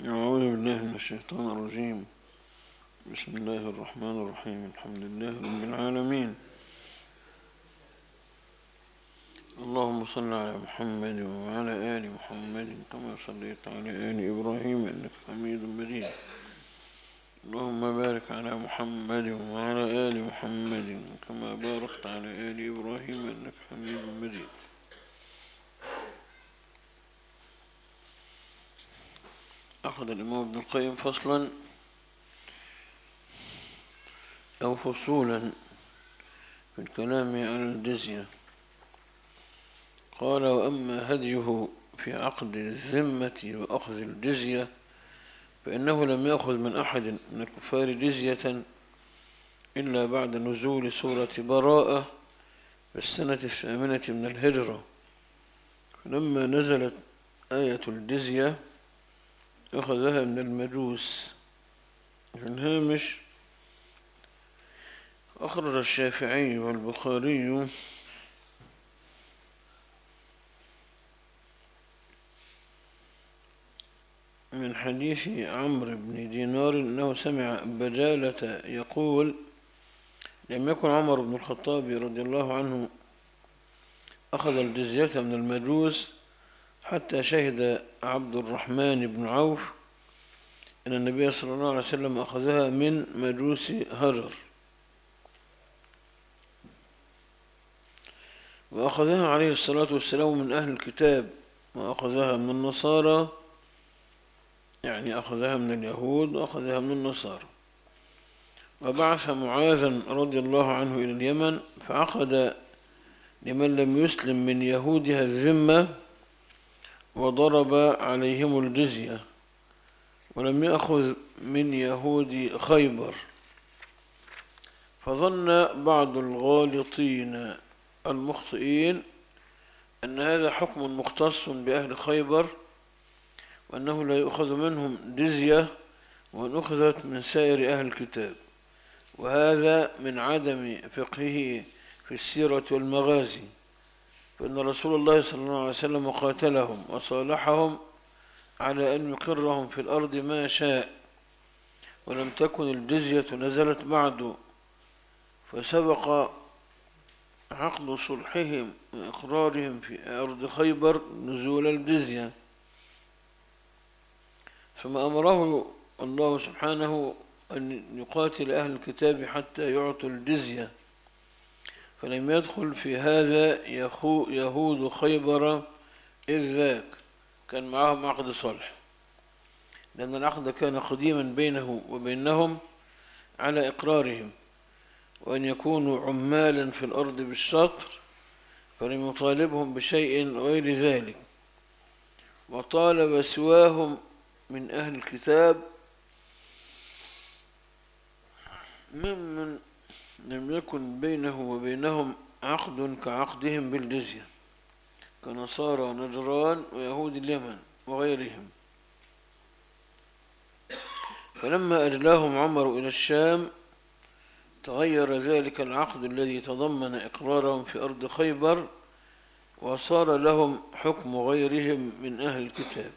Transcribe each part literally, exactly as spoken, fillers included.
أعوذ بالله من الشيطان الرجيم. بسم الله الرحمن الرحيم. الحمد لله رب العالمين. اللهم صل على محمد وعلى آل محمد كما صليت على آل إبراهيم إنك حميد مجيد. اللهم بارك على محمد وعلى آل محمد كما باركت على آل إبراهيم إنك حميد مجيد. أخذ الإمام ابن القيم فصلا أو فصولا في الكلام على الجزية. قال: وأما هديه في عقد الذمة وأخذ الجزية فإنه لم يأخذ من أحد من الكفار جزية إلا بعد نزول سورة براءة في السنة الثامنة من الهجرة، فلما نزلت آية الجزية أخذها من المجوس. في الهامش: أخرج الشافعي والبخاري من حديث عمرو بن دينار أنه سمع بجالة يقول: لم يكن عمر بن الخطاب رضي الله عنه أخذ الجزية من المجوس حتى شهد عبد الرحمن بن عوف أن النبي صلى الله عليه وسلم أخذها من مجوس هجر، وأخذها عليه الصلاة والسلام من أهل الكتاب، وأخذها من النصارى، يعني أخذها من اليهود وأخذها من النصارى. وبعث معاذا رضي الله عنه إلى اليمن فعقد لمن لم يسلم من يهودها الذمة وضرب عليهم الجزية، ولم يأخذ من يهود خيبر. فظن بعض الغالطين المخطئين أن هذا حكم مختص بأهل خيبر، وأنه لا يؤخذ منهم جزية وأن أخذت من سائر أهل الكتاب، وهذا من عدم فقهه في السيرة والمغازي، فإن رسول الله صلى الله عليه وسلم قاتلهم وصالحهم على أن يقرهم في الأرض ما شاء، ولم تكن الجزية نزلت بعد، فسبق عقد صلحهم وإقرارهم في أرض خيبر نزول الجزية. ثم أمره الله سبحانه أن يقاتل أهل الكتاب حتى يعطوا الجزية، فلم يدخل في هذا يهود خيبر إذ ذاك، كان معهم عقد صلح، لأن العقد كان قديما بينه وبينهم على إقرارهم وأن يكونوا عمالا في الأرض بالشطر، فلم يطالبهم بشيء غير ذلك. وطالب سواهم من أهل الكتاب ممن لم يكن بينه وبينهم عقد كعقدهم بالجزية، كنصارى نجران ويهود اليمن وغيرهم. فلما أجلاهم عمر إلى الشام تغير ذلك العقد الذي تضمن إقرارهم في أرض خيبر، وصار لهم حكم غيرهم من أهل الكتاب.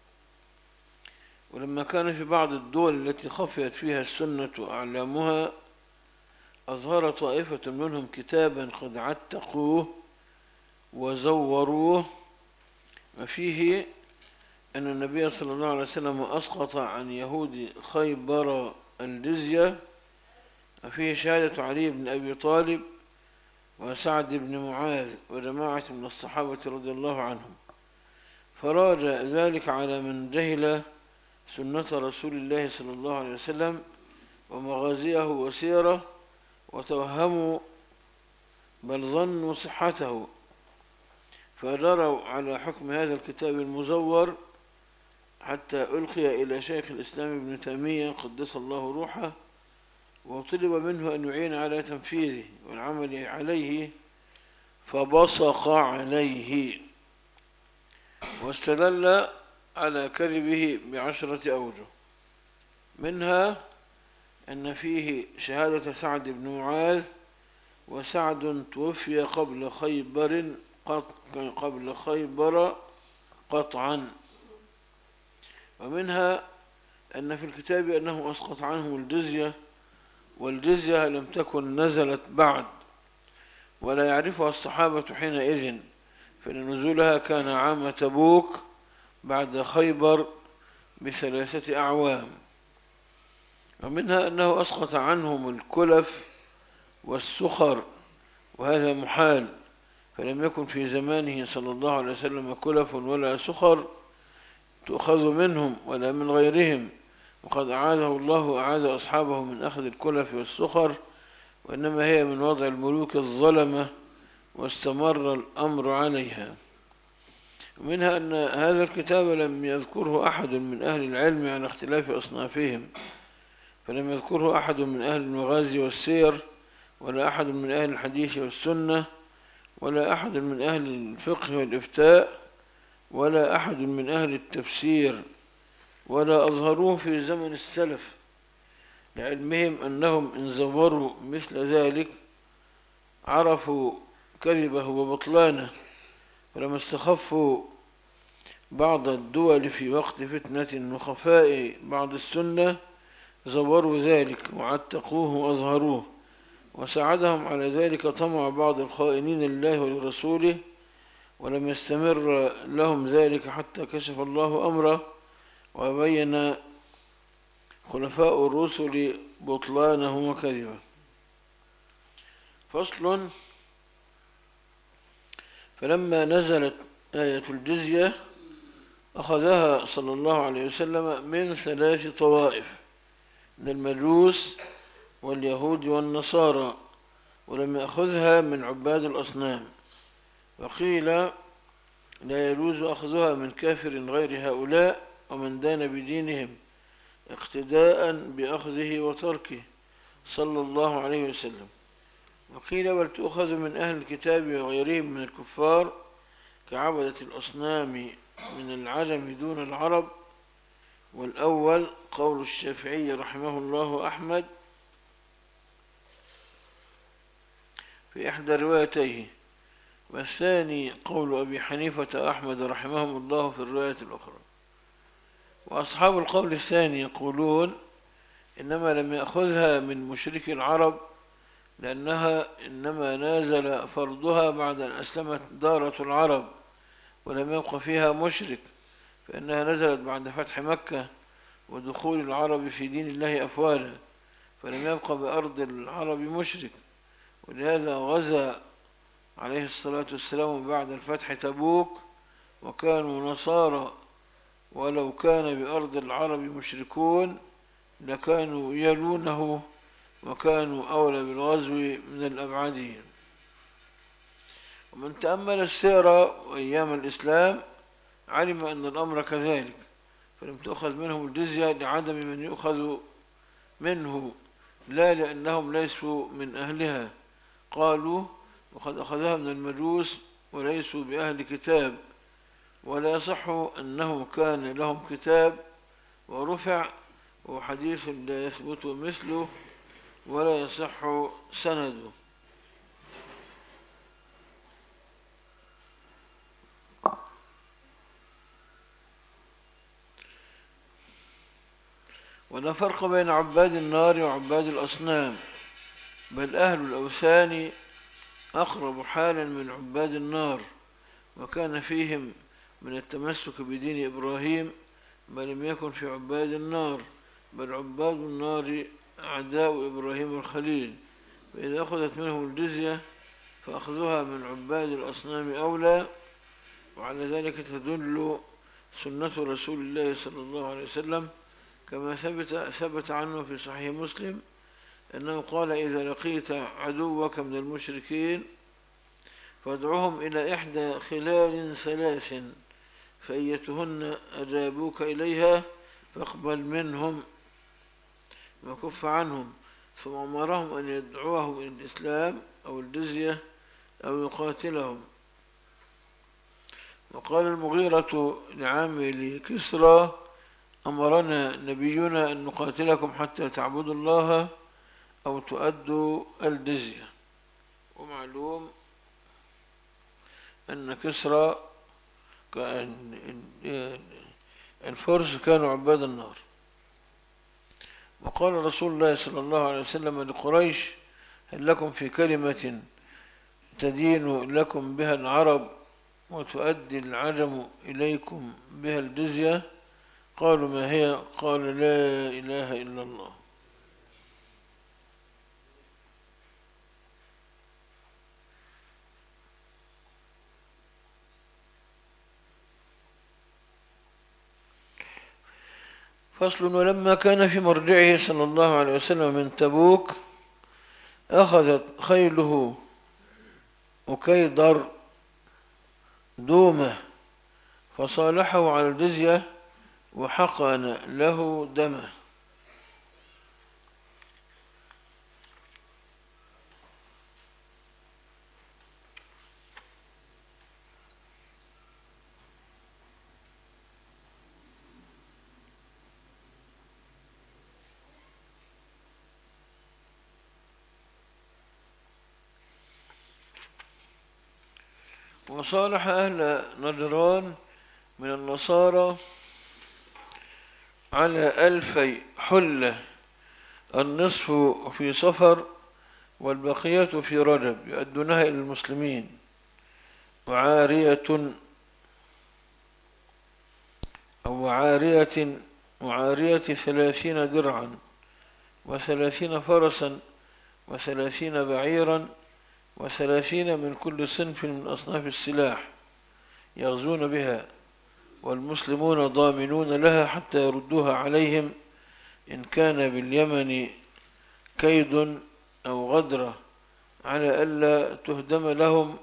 ولما كان في بعض الدول التي خفيت فيها السنة أعلامها أظهر طائفة منهم كتابا قد عتقوه وزوروه، وفيه أن النبي صلى الله عليه وسلم أسقط عن يهود خيبر الجزية، وفيه شهادة علي بن أبي طالب وسعد بن معاذ وجماعة من الصحابة رضي الله عنهم، فراجع ذلك على من جهل سنة رسول الله صلى الله عليه وسلم ومغازيه وسيره، وتوهموا بل ظنوا صحته، فجروا على حكم هذا الكتاب المزور حتى ألقي إلى شيخ الإسلام ابن تيمية قدس الله روحه، وطلب منه أن يعين على تنفيذه والعمل عليه، فبصق عليه واستدل على كذبه بعشرة أوجه، منها أن فيه شهادة سعد بن معاذ، وسعد توفي قبل خيبر قبل خيبر قطعا، ومنها أن في الكتاب أنه أسقط عنهم الجزية، والجزية لم تكن نزلت بعد ولا يعرفها الصحابة حينئذ، فإن نزولها كان عام تبوك بعد خيبر بثلاثة أعوام. ومنها أنه أسقط عنهم الكلف والسخر، وهذا محال، فلم يكن في زمانه صلى الله عليه وسلم كلف ولا سخر تؤخذ منهم ولا من غيرهم، وقد أعاذه الله وأعاذ أصحابه من أخذ الكلف والسخر، وإنما هي من وضع الملوك الظلمة واستمر الأمر عليها. ومنها أن هذا الكتاب لم يذكره أحد من أهل العلم عن اختلاف أصنافهم، فلم يذكره أحد من أهل المغازي والسير، ولا أحد من أهل الحديث والسنة، ولا أحد من أهل الفقه والإفتاء، ولا أحد من أهل التفسير، ولا أظهروه في زمن السلف، لعلمهم أنهم إن زوروا مثل ذلك عرفوا كذبه وبطلانه، ولما استخفوا بعض الدول في وقت فتنة وخفاء بعض السنة زوروا ذلك وعتقوه وأظهروه، وساعدهم على ذلك طمع بعض الخائنين لله ولرسوله، ولم يستمر لهم ذلك حتى كشف الله أمره وبين خلفاء الرسل بطلانه وكذبه. فصل. فلما نزلت آية الجزية أخذها صلى الله عليه وسلم من ثلاث طوائف، من المجوس واليهود والنصارى، ولم يأخذها من عباد الأصنام. وقيل لا يجوز أخذها من كافر غير هؤلاء ومن دان بدينهم اقتداء بأخذه وتركه صلى الله عليه وسلم. وقيل بل تؤخذ من أهل الكتاب وغيرهم من الكفار كعبدة الأصنام من العجم دون العرب. والأول قول الشافعي رحمه الله أحمد في إحدى روايتيه، والثاني قول أبي حنيفة أحمد رحمهم الله في الرواية الأخرى. وأصحاب القول الثاني يقولون إنما لم يأخذها من مشرك العرب لأنها إنما نازل فرضها بعد أن أسلمت دارة العرب ولم يبق فيها مشرك، فإنها نزلت بعد فتح مكة ودخول العرب في دين الله أفواجا، فلم يبق بأرض العرب مشرك، ولهذا غزا عليه الصلاة والسلام بعد الفتح تبوك وكانوا نصارى، ولو كان بأرض العرب مشركون لكانوا يلونه وكانوا أولى بالغزو من الأبعدين. ومن تأمل السير وأيام الإسلام علم أن الأمر كذلك، فلم تأخذ منهم الجزية لعدم من يؤخذ منه، لا لأنهم ليسوا من أهلها. قالوا وقد أخذها من المجوس وليسوا بأهل كتاب، ولا يصح أنهم كان لهم كتاب، ورفع وحديث لا يثبت مثله ولا يصح سنده. ولا فرق بين عباد النار وعباد الأصنام، بل أهل الأوثان أقرب حالا من عباد النار، وكان فيهم من التمسك بدين إبراهيم ما لم يكن في عباد النار، بل عباد النار أعداء إبراهيم الخليل، فإذا أخذت منهم الجزية فأخذها من عباد الأصنام أولى. وعلى ذلك تدل سنة رسول الله صلى الله عليه وسلم كما ثبت, ثبت عنه في صحيح مسلم أنه قال إذا لقيت عدوك من المشركين فادعوهم إلى إحدى خلال ثلاث، فأيتهن أجابوك إليها فاقبل منهم وكف عنهم، ثم أمرهم أن يدعوهم إلى الإسلام أو الجزية أو يقاتلهم. وقال المغيرة لعامل كسرى أمرنا نبينا أن نقاتلكم حتى تعبدوا الله أو تؤدوا الجزية. ومعلوم أن كسرى الفرس كانوا عباد النار، وقال رسول الله صلى الله عليه وسلم لقريش: هل لكم في كلمة تدين لكم بها العرب وتؤدي العجم إليكم بها الجزية؟ قالوا: ما هي؟ قال: لا إله إلا الله. فصل: ولما كان في مرجعه صلى الله عليه وسلم من تبوك أخذت خيله أكيدر دومه فصالحه على الجزية وحقن له دمه. وصالح أهل نجران من النصارى على ألفي حلة، النصف في صفر والبقية في رجب، يؤدونها إلى المسلمين، وعارية أو عارية وعارية ثلاثين درعا وثلاثين فرسا وثلاثين بعيرا وثلاثين من كل صنف من أصناف السلاح يغزون بها، والمسلمون ضامنون لها حتى يردوها عليهم إن كان باليمن كيد أو غدرة، على ألا تهدم لهم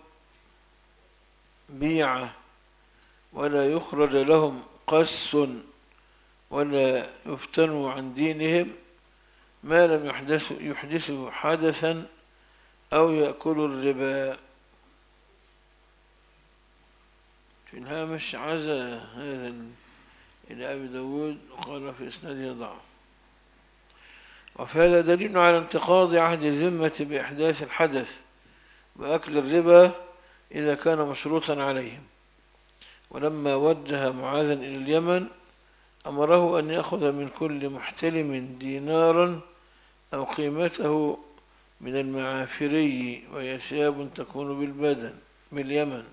بيعة ولا يخرج لهم قس ولا يفتنوا عن دينهم ما لم يحدثوا, يحدثوا حدثا أو يأكلوا الربا. في الهامش عزى هذا إلى أبي داود وقال في إسناده ضعف. وفي هذا دليل على انتقاض عهد الذمة بإحداث الحدث وأكل الربا إذا كان مشروطا عليهم. ولما وجه معاذا إلى اليمن أمره أن يأخذ من كل محتلم دينارا أو قيمته من المعافري، وهي ثياب تكون بالبدن باليمن.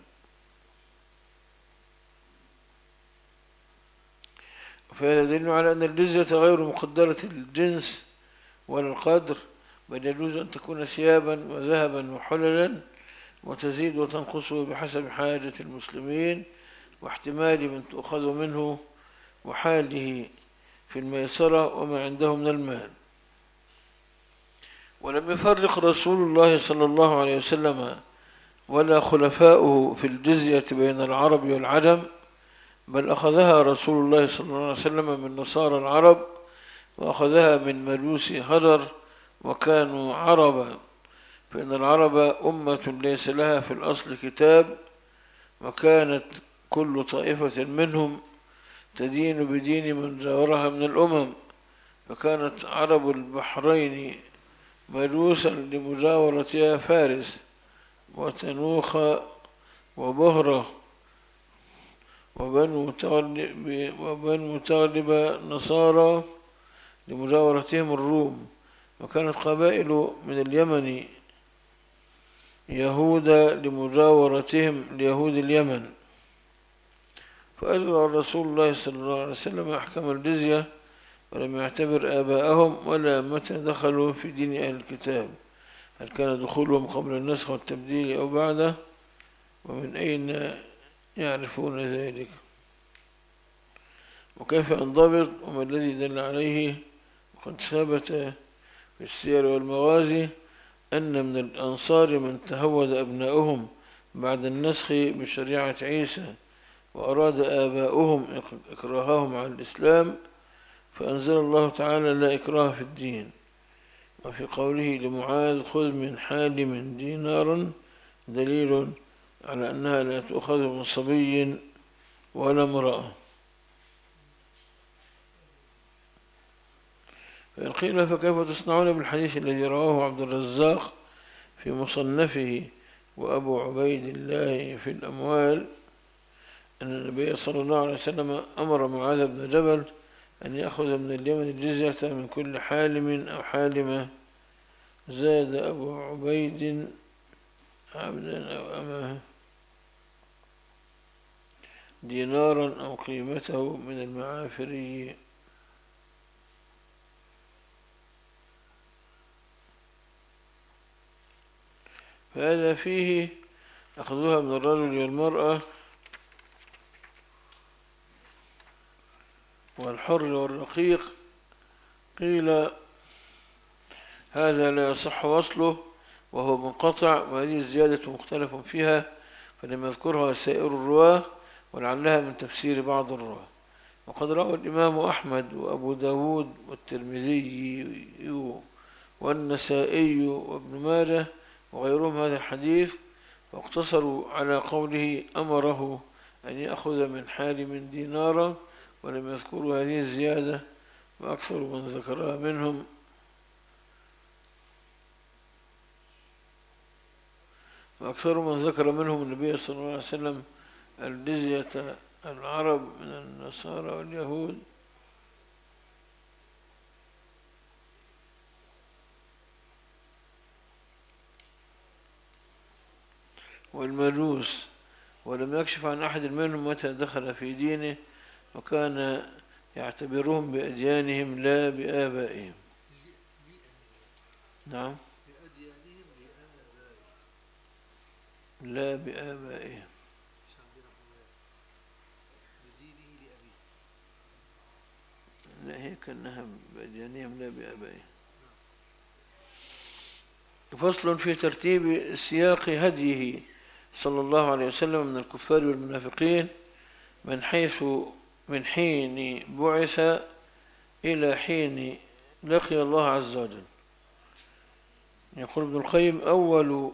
فهذا دليل على أن الجزية غير مقدرة الجنس ولا القدر، بل يجوز أن تكون ثيابا وذهبا وحللا، وتزيد وتنقص بحسب حاجة المسلمين واحتمال من تؤخذ منه وحاله في الميسرة وما عنده من المال. ولم يفرق رسول الله صلى الله عليه وسلم ولا خلفاؤه في الجزية بين العرب والعجم، بل أخذها رسول الله صلى الله عليه وسلم من نصارى العرب، وأخذها من مجوس هجر وكانوا عربا، فإن العرب أمة ليس لها في الأصل كتاب، وكانت كل طائفة منهم تدين بدين من جاورها من الأمم، فكانت عرب البحرين مجوسا لمجاورتها فارس وتنوخ وبهرة وبنو تغلب, وبنو تغلب نصارى لمجاورتهم الروم، وكانت قبائل من اليمن يهود لمجاورتهم ليهود اليمن. فأجرى رسول الله صلى الله عليه وسلم أحكام الجزية ولم يعتبر آباءهم ولا متى دخلوا في دين أهل الكتاب، هل كان دخولهم قبل النسخ والتبديل أو بعده، ومن أين يعرفون ذلك، وكيف انضبط، وما الذي دل عليه. وقد ثبت في السير والمغازي أن من الأنصار من تهود أبناؤهم بعد النسخ بشريعة عيسى، وأراد آباؤهم إكراههم على الإسلام، فأنزل الله تعالى: لا إكراه في الدين. وفي قوله لمعاذ: خذ من حالم دينارا، دليل على أنها لا تؤخذ من صبي ولا امرأة. فإن قيل فكيف تصنعون بالحديث الذي رواه عبد الرزاق في مصنفه وأبو عبيد الله في الأموال أن النبي صلى الله عليه وسلم أمر معاذ بن جبل أن يأخذ من اليمن الجزية من كل حالم أو حالمة. زاد أبو عبيد عبدا أو أمه دينارا أو قيمته من المعافري. فهذا فيه أخذها من الرجل والمرأة والحر والرقيق. قيل هذا لا يصح وصله وهو منقطع، وهذه الزيادة مختلف فيها فلم يذكرها سائر الرواة ولعلها من تفسير بعض الرواة. وقد روى الإمام أحمد وأبو داود والترمذي والنسائي وابن ماجه وغيرهم هذا الحديث، واقتصروا على قوله أمره أن يأخذ من حالم دينارا، ولم يذكروا هذه الزيادة. وأكثر من ذكرها منهم وأكثر من ذكر منهم النبي صلى الله عليه وسلم الجزية العرب من النصارى واليهود. والمجوس، ولم يكشف عن أحد منهم متى دخل في دينه، وكان يعتبرهم بأديانهم لا بآبائهم. نعم، لا بآبائهم. لا، هي كأنها بأديانهم لا بآبائهم. فصل في ترتيب سياق هديه صلى الله عليه وسلم من الكفار والمنافقين من حيث من حين بعث إلى حين لقي الله عز وجل. يقول ابن القيم: أول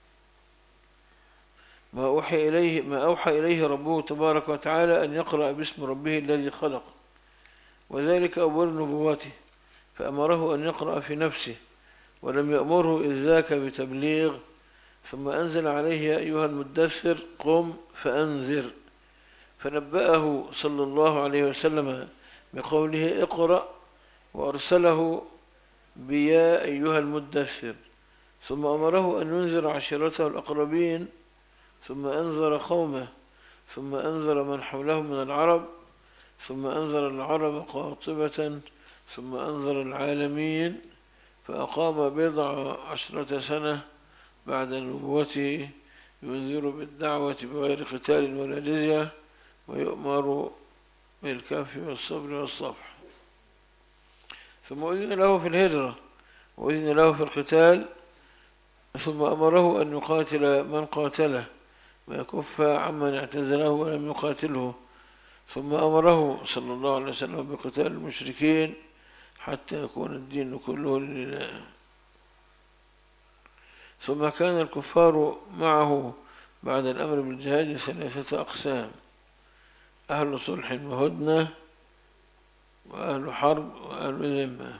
ما أوحي إليه ما أوحى إليه ربه تبارك وتعالى أن يقرأ باسم ربه الذي خلق، وذلك أول نبوته، فأمره أن يقرأ في نفسه ولم يأمره إذ ذاك بتبليغ. ثم أنزل عليه: يا أيها المدثر قم فأنذر، فنبأه صلى الله عليه وسلم بقوله اقرأ، وأرسله بيا أيها المدثر. ثم أمره أن ينذر عشيرته الأقربين، ثم أنذر قومه، ثم أنذر من حوله من العرب، ثم أنذر العرب قاطبة، ثم أنذر العالمين. فأقام بضع عشرة سنة بعد نبوته ينذر بالدعوة بغير قتال ولا جزية، ويؤمر بالكف والصبر والصفح. ثم أذن له في الهجرة وأذن له في القتال، ثم أمره أن يقاتل من قاتله ويكف عمن اعتزله ولم يقاتله. ثم أمره صلى الله عليه وسلم بقتال المشركين حتى يكون الدين كله لله. ثم كان الكفار معه بعد الأمر بالجهاد ثلاثة أقسام: أهل صلح وهدنة، وأهل حرب، وأهل ذمة.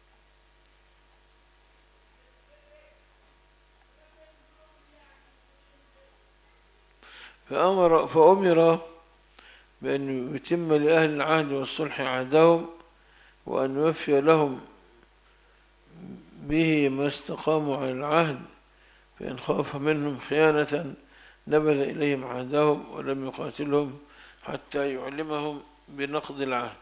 فأمر, فأمر بأن يتم لأهل العهد والصلح عهدهم، وأن يوفي لهم به ما استقاموا على العهد، فإن خاف منهم خيانة نبذ إليهم عهدهم ولم يقاتلهم حتى يعلمهم بنقض العهد.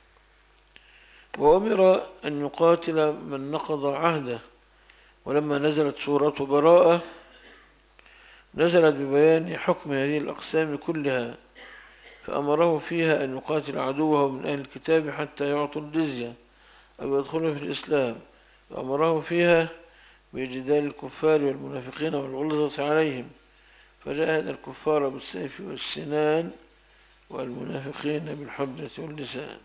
وأمر أن يقاتل من نقض عهده. ولما نزلت سورة براءة نزلت ببيان حكم هذه الأقسام كلها، فأمره فيها أن يقاتل عدوه من أهل الكتاب حتى يعطوا الجزية أو يدخلوا في الإسلام، وأمره فيها بجدال الكفار والمنافقين والغلظة عليهم، فجاهد الكفار بالسيف والسنان والمنافقين بالحجة واللسان.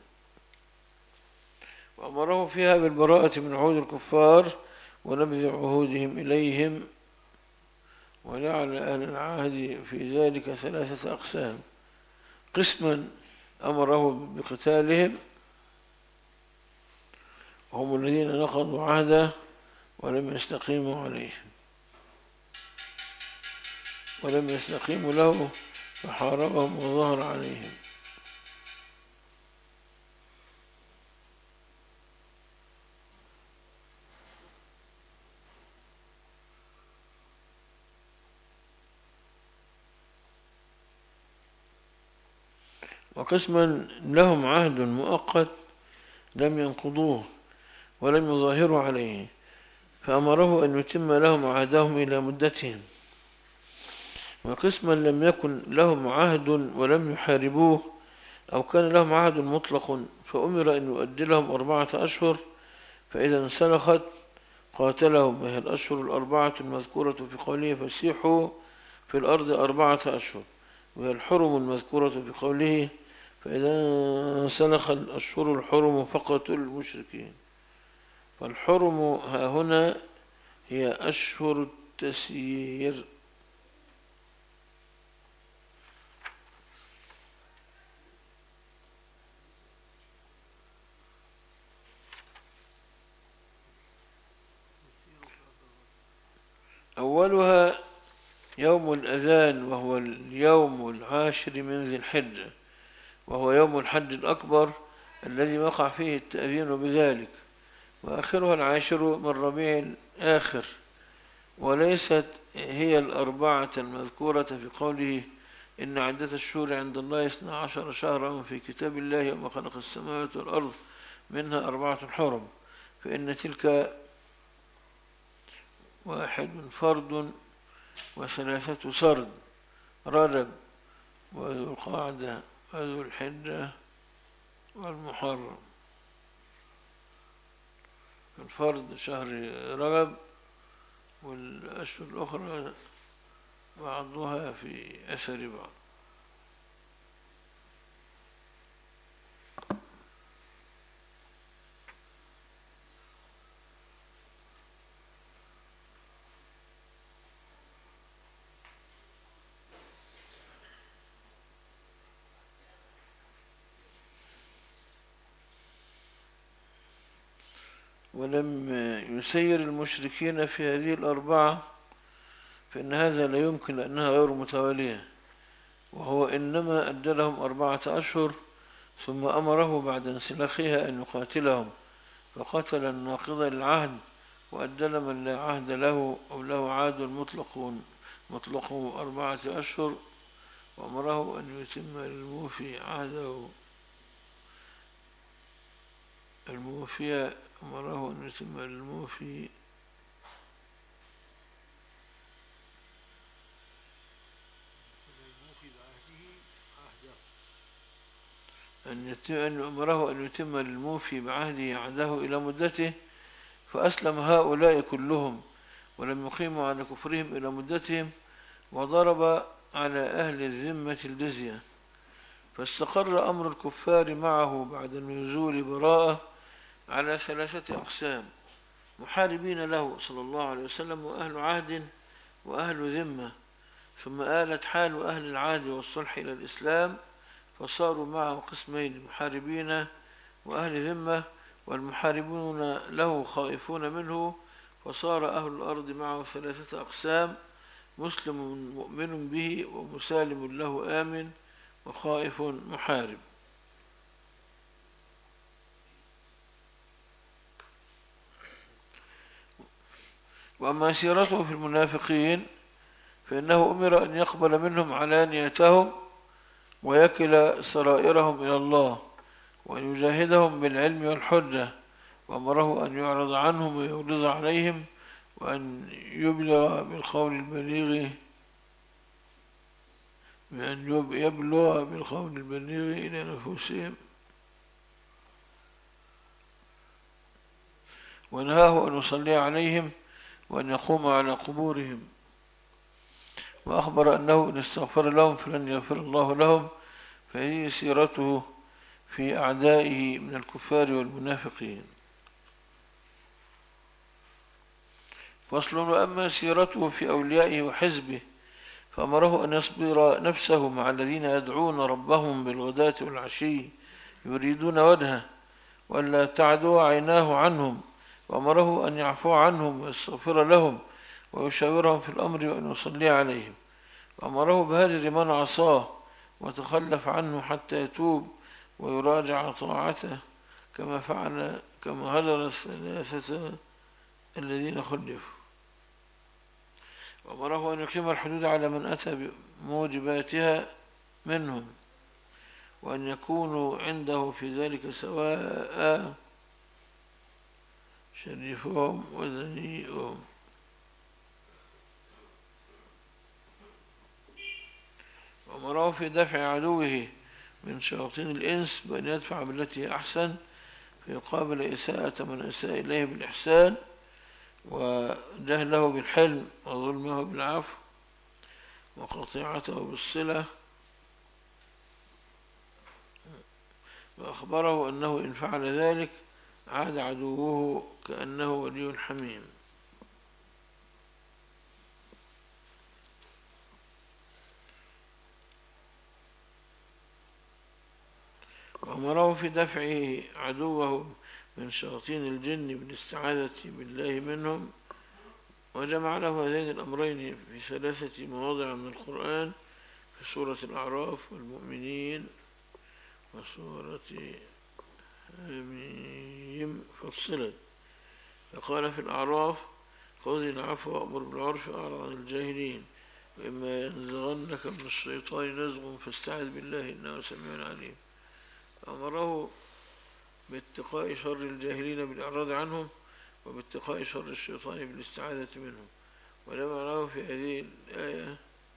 وأمره فيها بالبراءة من عهود الكفار ونبذ عهودهم إليهم، وجعل أهل العهد في ذلك ثلاثة أقسام: قسما أمره بقتالهم هم الذين نقضوا عهده ولم يستقيموا عليه ولم يستقيموا له فحاربهم وظهر عليهم. وقسما لهم عهد مؤقت لم ينقضوه ولم يظاهروا عليه، فأمره أن يتم لهم عهدهم إلى مدتهم. وقسما لم يكن لهم عهد ولم يحاربوه، أو كان لهم عهد مطلق فأمر أن يؤدي لهم أربعة أشهر، فإذا انسلخت قاتلهم، وهي الأشهر الأربعة المذكورة في قوله فسيحوا في الأرض أربعة أشهر، وهي الحرم المذكورة في قوله فإذا انسلخ الأشهر الحرم فقتلوا المشركين. فالحرم ها هنا هي أشهر التسيير. أولها يوم الأذان، وهو اليوم العاشر من ذي الحجة، وهو يوم الحج الأكبر الذي وقع فيه التأذين بذلك. وآخرها العاشر من ربيع الآخر، وليست هي الأربعة المذكورة في قوله إن عدة الشهور عند الله اثنا عشر شهرا في كتاب الله يوم خلق السماوات والأرض منها أربعة حرم، فإن تلك واحد فرد وثلاثة سرد، رجب وذو القعدة وذو الحجة والمحرم. الفرد شهر رجب، والأشهر الأخرى بعضها في أثر بعض. ولم يسير المشركين في هذه الأربعة، فإن هذا لا يمكن لأنها غير متوالية، وهو إنما أدى لهم أربعة أشهر ثم أمره بعد انسلاخها أن يقاتلهم، فقتل الناقض للعهد وأدل من لا عهد له أو له عهد مطلق مطلقه أربعة أشهر، وأمره أن يتم الموفي عهده الموفي أمره أن يتم الموفي أن يتم أن أمره أن يتم الموفي بعهده عهده إلى مدته، فأسلم هؤلاء كلهم ولم يقيموا على كفرهم إلى مدتهم، وضرب على أهل الذمة الجزية، فاستقر أمر الكفار معه بعد نزول براءة على ثلاثة أقسام: محاربين له صلى الله عليه وسلم، وأهل عهد، وأهل ذمة. ثم آلت حال أهل العهد والصلح إلى الإسلام، فصاروا معه قسمين: محاربين وأهل ذمة. والمحاربون له خائفون منه، فصار أهل الأرض معه ثلاثة أقسام: مسلم مؤمن به، ومسالم له آمن، وخائف محارب. وأما سيرته في المنافقين فإنه أمر أن يقبل منهم علانيتهم ويكل سرائرهم إلى الله، وأن يجاهدهم بالعلم والحجة، وأمره أن يعرض عنهم ويغلظ عليهم، وأن يبلغ بالقول البليغ بأن يبلغ بالقول البليغ إلى نفوسهم، ونهاه أن يصلي عليهم وأن يقوم على قبورهم، وأخبر أنه إن استغفر لهم فلن يغفر الله لهم. فهي سيرته في أعدائه من الكفار والمنافقين. فصل. وأما سيرته في أوليائه وحزبه فأمره أن يصبر نفسه مع الذين يدعون ربهم بالغداة والعشي يريدون وجهه، وأن لا تعدو عيناه عنهم، وأمره أن يعفو عنهم ويستغفر لهم ويشاورهم في الأمر وأن يصلي عليهم، وأمره بهجر من عصاه وتخلف عنه حتى يتوب ويراجع طاعته، كما فعل كما هجر الثلاثة الذين خلفوا. وأمره أن يقيم الحدود على من أتى بموجباتها منهم، وأن يكونوا عنده في ذلك سواء شريفهم ودنيئهم. وأمره في دفع عدوه من شياطين الإنس بأن يدفع بالتي هي أحسن، فيقابل إساءة من أساء إليه بالإحسان، وجهله بالحلم، وظلمه بالعفو، وقطيعته بالصلة. وأخبره أنه إن فعل ذلك عاد عدوه كأنه ولي حميم. وأمره في دفعه عدوه من شياطين الجن بالاستعاذة بالله منهم، وجمع له هذين الأمرين في ثلاثة مواضع من القرآن، في سورة الأعراف والمؤمنين وسورة حميم فصلت. فقال في الأعراف: خذ العفو وأمر بالعرف وأعرض عن الجاهلين، وإما ينزغنك من الشيطان نزغ فاستعذ بالله إنه سميع عليم. أمره باتقاء شر الجاهلين بالإعراض عنهم، وباتقاء شر الشيطان بالاستعاذة منهم. ولما له في هذه الآية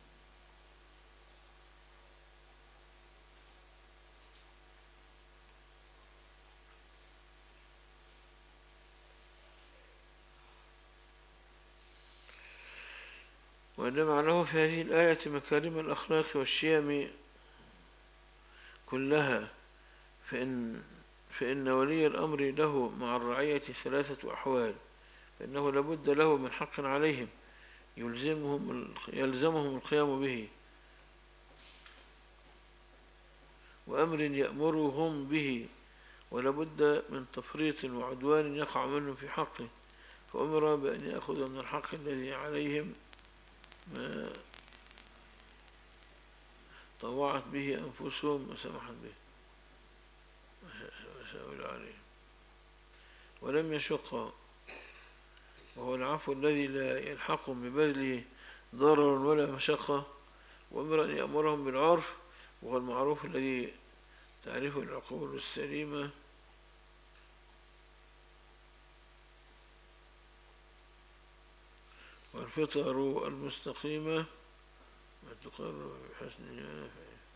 وجمع له في هذه الآية مكارم الأخلاق والشيم كلها، فإن, فإن ولي الأمر له مع الرعية ثلاثة أحوال: فإنه لابد له من حق عليهم يلزمهم, يلزمهم القيام به، وأمر يأمرهم به، ولابد من تفريط وعدوان يقع منهم في حقه، فأمر بأن يأخذ من الحق الذي عليهم ما طوعت به أنفسهم وسمحت به وسأول عليهم، ولم يشق، وهو العفو الذي لا يلحقهم ببذله ضرر ولا مشقة. وأمر أن يأمرهم بالعرف، وهو المعروف الذي تعرفه العقول السليمة، والفطر المستقيمة، وتقر بحسنها.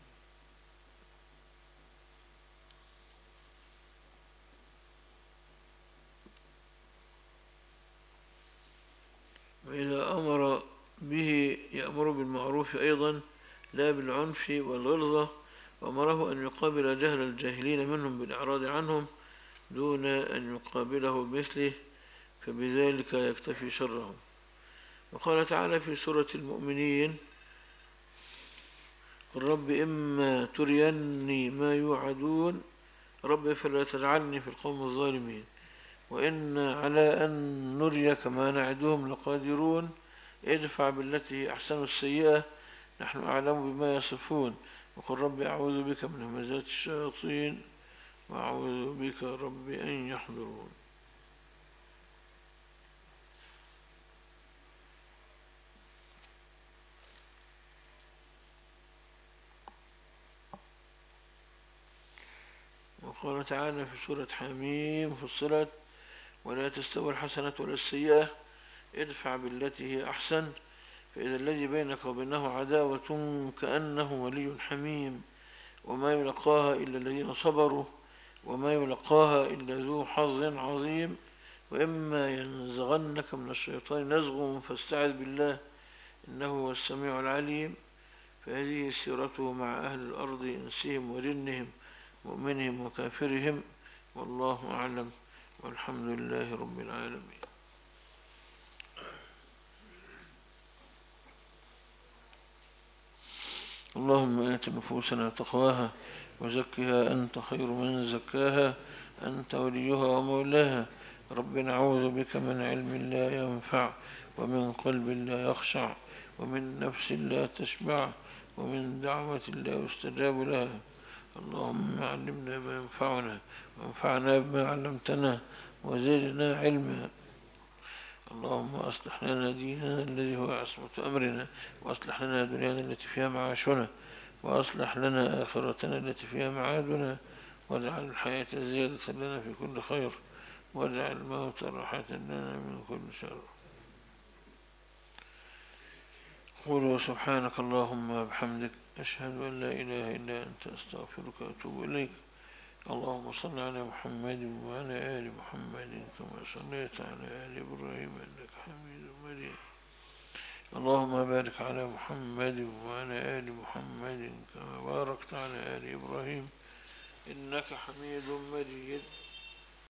وإذا أمر به يأمر بالمعروف أيضا لا بالعنف والغلظة، وأمره أن يقابل جهل الجاهلين منهم بالإعراض عنهم دون أن يقابله بمثله، فبذلك يكتفي شرهم. وقال تعالى في سورة المؤمنين: قل رب إما تريني ما يوعدون رب فلا تجعلني في القوم الظالمين، وإن على أن نريك ما نعدهم لقادرون، ادفع بالتي أحسن السيئة نحن أعلم بما يصفون، وقل رب أعوذ بك من همزات الشياطين وأعوذ بك رب أن يحضرون. وقال تعالى في سورة حميم فصلت: ولا تستوي الحسنة ولا السيئة ادفع بالتي هي أحسن، فإذا الذي بينك وبينه عداوة كأنه ولي حميم، وما يلقاها إلا الذين صبروا وما يلقاها إلا ذو حظ عظيم. وإما ينزغنك من الشيطان نزغ فاستعذ بالله إنه هو السميع العليم. فهذه سيرته مع أهل الأرض إنسهم وجنهم مؤمنهم وكافرهم، والله أعلم، والحمد لله رب العالمين. اللهم آت نفوسنا تقواها وزكها أنت خير من زكاها، أنت وليها ومولاها. رب نعوذ بك من علم لا ينفع، ومن قلب لا يخشع، ومن نفس لا تشبع، ومن دعوة لا يستجاب لها. اللهم علمنا ما ينفعنا، وانفعنا بما علمتنا، وزدنا علما. اللهم أصلح لنا ديننا الذي هو عصمة أمرنا، وأصلح لنا دنيانا التي فيها معاشنا، وأصلح لنا آخرتنا التي فيها معادنا، واجعل الحياة زيادة لنا في كل خير، واجعل الموت راحة لنا من كل شر. قولوا سبحانك اللهم وبحمدك، أشهد أن لا إله إلا أنت، أستغفرك وأتوب إليك. اللهم صل على محمد وعلى آل محمد كما صليت على آل إبراهيم إنك حميد مجيد. اللهم بارك على محمد وعلى آل محمد كما باركت على آل إبراهيم إنك حميد مجيد.